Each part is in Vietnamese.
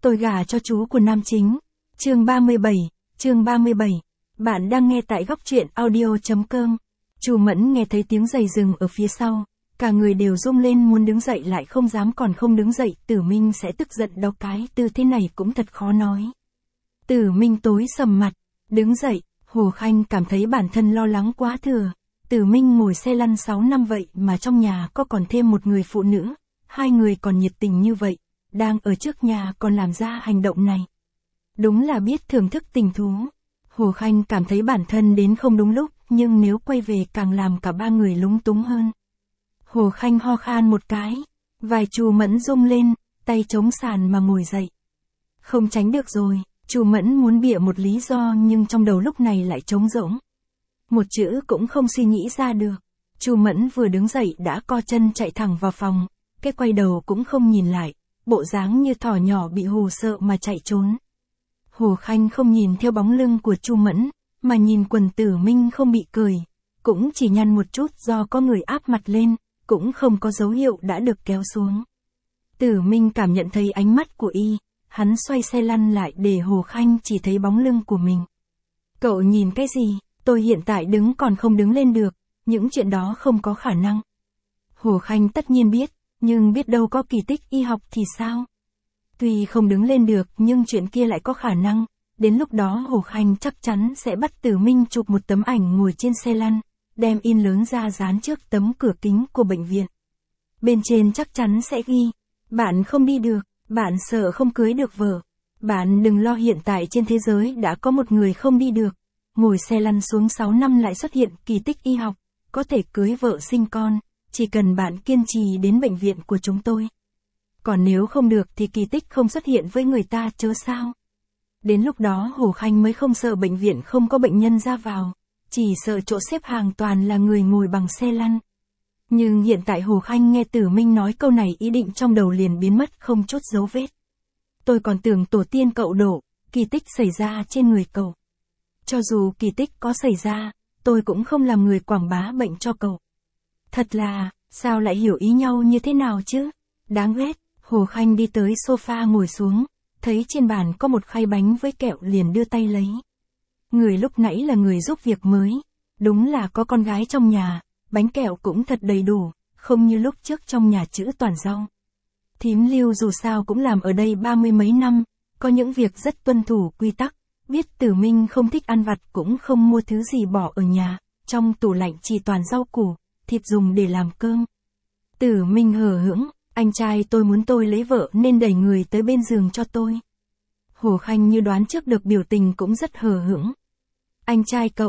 Tôi gả cho chú của nam chính. Chương 37. Bạn đang nghe tại góc truyện audio.com. Chu Mẫn nghe thấy tiếng giày rừng ở phía sau, cả người đều rung lên muốn đứng dậy lại không dám, còn không đứng dậy Tử Minh sẽ tức giận đó, cái tư thế này cũng thật khó nói. Tử Minh tối sầm mặt, đứng dậy, Hồ Khanh cảm thấy bản thân lo lắng quá thừa. Tử Minh ngồi xe lăn 6 năm vậy mà trong nhà có còn thêm một người phụ nữ, hai người còn nhiệt tình như vậy, đang ở trước nhà còn làm ra hành động này. Đúng là biết thưởng thức tình thú. Hồ Khanh cảm thấy bản thân đến không đúng lúc, nhưng nếu quay về càng làm cả ba người lúng túng hơn. Hồ Khanh ho khan một cái, vai Chu Mẫn rung lên, tay chống sàn mà ngồi dậy. Không tránh được rồi, Chu Mẫn muốn bịa một lý do nhưng trong đầu lúc này lại trống rỗng. Một chữ cũng không suy nghĩ ra được. Chu Mẫn vừa đứng dậy đã co chân chạy thẳng vào phòng, cái quay đầu cũng không nhìn lại, bộ dáng như thỏ nhỏ bị hù sợ mà chạy trốn. Hồ Khanh không nhìn theo bóng lưng của Chu Mẫn, mà nhìn quần Tử Minh không bị cười, cũng chỉ nhăn một chút do có người áp mặt lên, cũng không có dấu hiệu đã được kéo xuống. Tử Minh cảm nhận thấy ánh mắt của y, hắn xoay xe lăn lại để Hồ Khanh chỉ thấy bóng lưng của mình. Cậu nhìn cái gì? Tôi hiện tại đứng còn không đứng lên được, những chuyện đó không có khả năng. Hồ Khanh tất nhiên biết, nhưng biết đâu có kỳ tích y học thì sao? Tuy không đứng lên được nhưng chuyện kia lại có khả năng, đến lúc đó Hồ Khanh chắc chắn sẽ bắt Tử Minh chụp một tấm ảnh ngồi trên xe lăn, đem in lớn ra dán trước tấm cửa kính của bệnh viện. Bên trên chắc chắn sẽ ghi, bạn không đi được, bạn sợ không cưới được vợ. Bạn đừng lo, hiện tại trên thế giới đã có một người không đi được. Ngồi xe lăn xuống 6 năm lại xuất hiện kỳ tích y học, có thể cưới vợ sinh con, chỉ cần bạn kiên trì đến bệnh viện của chúng tôi. Còn nếu không được thì kỳ tích không xuất hiện với người ta chớ sao. Đến lúc đó Hồ Khanh mới không sợ bệnh viện không có bệnh nhân ra vào, chỉ sợ chỗ xếp hàng toàn là người ngồi bằng xe lăn. Nhưng hiện tại Hồ Khanh nghe Tử Minh nói câu này, ý định trong đầu liền biến mất không chút dấu vết. Tôi còn tưởng tổ tiên cậu đổ, kỳ tích xảy ra trên người cậu. Cho dù kỳ tích có xảy ra, tôi cũng không làm người quảng bá bệnh cho cậu. Thật là, sao lại hiểu ý nhau như thế nào chứ? Đáng ghét. Hồ Khanh đi tới sofa ngồi xuống, thấy trên bàn có một khay bánh với kẹo liền đưa tay lấy. Người lúc nãy là người giúp việc mới, đúng là có con gái trong nhà, bánh kẹo cũng thật đầy đủ, không như lúc trước trong nhà chữ toàn rau. Thím Lưu dù sao cũng làm ở đây 30 mấy năm, có những việc rất tuân thủ quy tắc, biết Tử Minh không thích ăn vặt cũng không mua thứ gì bỏ ở nhà, trong tủ lạnh chỉ toàn rau củ, thịt dùng để làm cơm. Tử Minh hờ hững, anh trai tôi muốn tôi lấy vợ nên đẩy người tới bên giường cho tôi. Hồ Khanh như đoán trước được biểu tình cũng rất hờ hững. Anh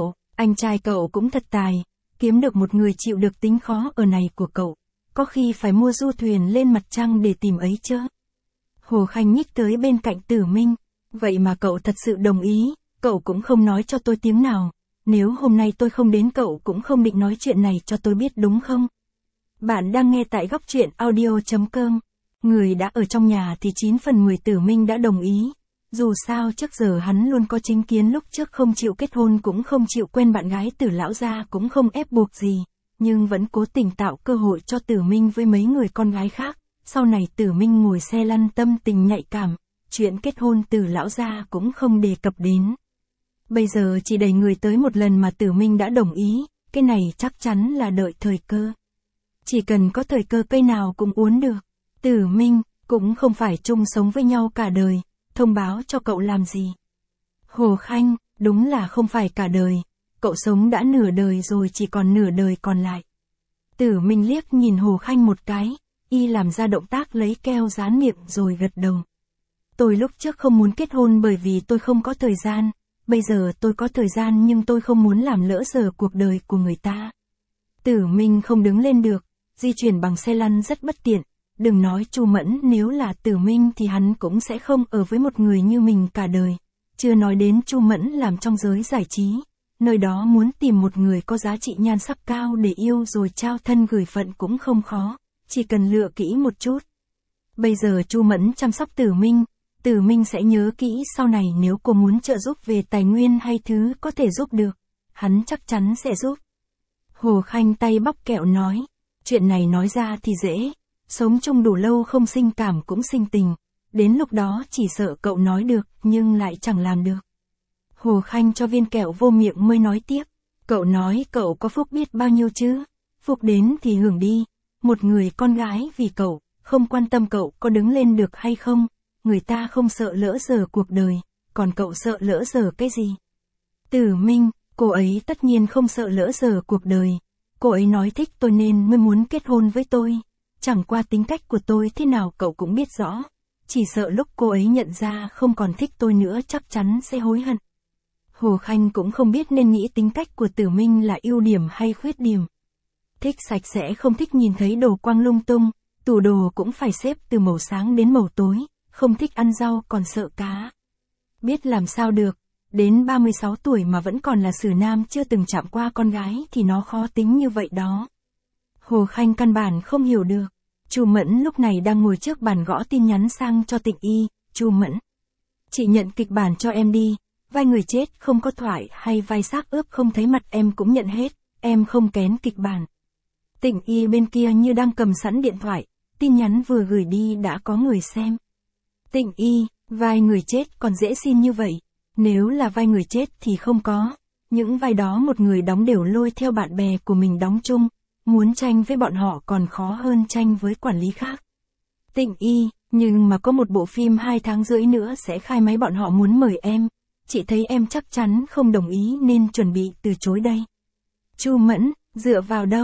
trai cậu cũng thật tài, kiếm được một người chịu được tính khó ở này của cậu, có khi phải mua du thuyền lên mặt trăng để tìm ấy chứ. Hồ Khanh nhích tới bên cạnh Tử Minh, vậy mà cậu thật sự đồng ý, cậu cũng không nói cho tôi tiếng nào, nếu hôm nay tôi không đến cậu cũng không định nói chuyện này cho tôi biết đúng không? Bạn đang nghe tại góc truyện audio.com. Người đã ở trong nhà thì 9 phần 10 Tử Minh đã đồng ý. Dù sao trước giờ hắn luôn có chính kiến, lúc trước không chịu kết hôn cũng không chịu quen bạn gái Tử lão gia cũng không ép buộc gì, nhưng vẫn cố tình tạo cơ hội cho Tử Minh với mấy người con gái khác. Sau này Tử Minh ngồi xe lăn tâm tình nhạy cảm, chuyện kết hôn Tử lão gia cũng không đề cập đến. Bây giờ chỉ đẩy người tới một lần mà Tử Minh đã đồng ý, cái này chắc chắn là đợi thời cơ. Chỉ cần có thời cơ cây nào cũng uốn được. Tử Minh, cũng không phải chung sống với nhau cả đời, thông báo cho cậu làm gì. Hồ Khanh, đúng là không phải cả đời, cậu sống đã nửa đời rồi, chỉ còn nửa đời còn lại. Tử Minh liếc nhìn Hồ Khanh một cái, y làm ra động tác lấy keo dán miệng rồi gật đầu. Tôi lúc trước không muốn kết hôn bởi vì tôi không có thời gian, bây giờ tôi có thời gian nhưng tôi không muốn làm lỡ giờ cuộc đời của người ta. Tử Minh không đứng lên được, di chuyển bằng xe lăn rất bất tiện, đừng nói Chu Mẫn, nếu là Tử Minh thì hắn cũng sẽ không ở với một người như mình cả đời. Chưa nói đến Chu Mẫn làm trong giới giải trí, nơi đó muốn tìm một người có giá trị nhan sắc cao để yêu rồi trao thân gửi phận cũng không khó, chỉ cần lựa kỹ một chút. Bây giờ Chu Mẫn chăm sóc Tử Minh sẽ nhớ kỹ, sau này nếu cô muốn trợ giúp về tài nguyên hay thứ có thể giúp được, hắn chắc chắn sẽ giúp. Hồ Khanh tay bóc kẹo nói, chuyện này nói ra thì dễ, sống chung đủ lâu không sinh cảm cũng sinh tình, đến lúc đó chỉ sợ cậu nói được nhưng lại chẳng làm được. Hồ Khanh cho viên kẹo vô miệng mới nói tiếp. Cậu nói cậu có phúc biết bao nhiêu chứ? Phúc đến thì hưởng đi. Một người con gái vì cậu, không quan tâm cậu có đứng lên được hay không. Người ta không sợ lỡ dở cuộc đời, còn cậu sợ lỡ dở cái gì? Tử Minh, cô ấy tất nhiên không sợ lỡ dở cuộc đời. Cô ấy nói thích tôi nên mới muốn kết hôn với tôi. Chẳng qua tính cách của tôi thế nào cậu cũng biết rõ. Chỉ sợ lúc cô ấy nhận ra không còn thích tôi nữa chắc chắn sẽ hối hận. Hồ Khanh cũng không biết nên nghĩ tính cách của Tử Minh là ưu điểm hay khuyết điểm. Thích sạch sẽ không thích nhìn thấy đồ quang lung tung, tủ đồ cũng phải xếp từ màu sáng đến màu tối, không thích ăn rau còn sợ cá. Biết làm sao được, đến 36 tuổi mà vẫn còn là xử nam chưa từng chạm qua con gái thì nó khó tính như vậy đó. Hồ Khanh căn bản không hiểu được. Chu Mẫn lúc này đang ngồi trước bàn gõ tin nhắn sang cho Tịnh Y. Chu Mẫn, chị nhận kịch bản cho em đi, vai người chết không có thoại hay vai xác ướp không thấy mặt em cũng nhận hết, em không kén kịch bản. Tịnh Y bên kia như đang cầm sẵn điện thoại, tin nhắn vừa gửi đi đã có người xem. Tịnh Y, vai người chết còn dễ xin như vậy, nếu là vai người chết thì không có, những vai đó một người đóng đều lôi theo bạn bè của mình đóng chung, muốn tranh với bọn họ còn khó hơn tranh với quản lý khác. Tịnh Y, nhưng mà có một bộ phim 2 tháng rưỡi nữa sẽ khai máy bọn họ muốn mời em, chị thấy em chắc chắn không đồng ý nên chuẩn bị từ chối đây. Chu Mẫn, dựa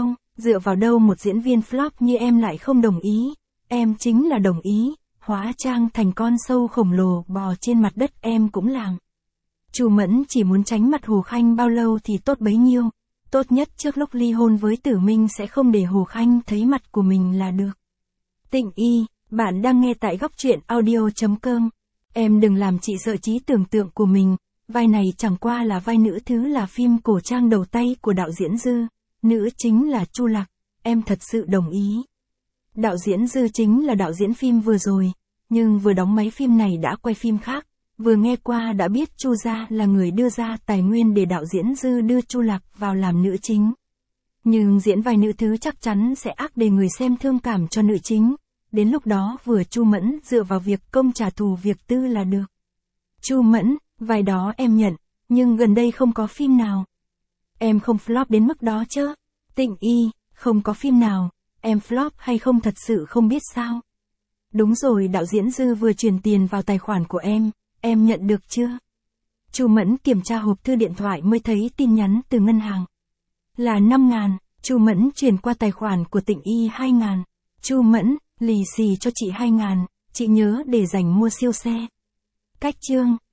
vào đâu một diễn viên flop như em lại không đồng ý, em chính là đồng ý, hóa trang thành con sâu khổng lồ bò trên mặt đất em cũng làm. Chu Mẫn chỉ muốn tránh mặt Hồ Khanh bao lâu thì tốt bấy nhiêu, tốt nhất trước lúc ly hôn với Tử Minh sẽ không để Hồ Khanh thấy mặt của mình là được. Tịnh Y, bạn đang nghe tại góc truyện audio.com. Em đừng làm chị sợ trí tưởng tượng của mình, vai này chẳng qua là vai nữ thứ là phim cổ trang đầu tay của đạo diễn Dư, nữ chính là Chu Lạc, em thật sự đồng ý. Đạo diễn Dư chính là đạo diễn phim vừa rồi, nhưng vừa đóng máy phim này đã quay phim khác, vừa nghe qua đã biết Chu gia là người đưa ra tài nguyên để đạo diễn Dư đưa Chu Lạc vào làm nữ chính. Nhưng diễn vai nữ thứ chắc chắn sẽ ác để người xem thương cảm cho nữ chính. Đến lúc đó vừa Chu Mẫn dựa vào việc công trả thù việc tư là được. Chu Mẫn, vai đó em nhận, nhưng gần đây không có phim nào. Em không flop đến mức đó chứ? Tịnh Y, không có phim nào, em flop hay không thật sự không biết sao? Đúng rồi, đạo diễn Dư vừa chuyển tiền vào tài khoản của em nhận được chưa? Chu Mẫn kiểm tra hộp thư điện thoại mới thấy tin nhắn từ ngân hàng. Là 5.000, Chu Mẫn chuyển qua tài khoản của Tịnh Y 2.000. Chu Mẫn, lì xì cho chị 2.000, chị nhớ để dành mua siêu xe. Cách chương.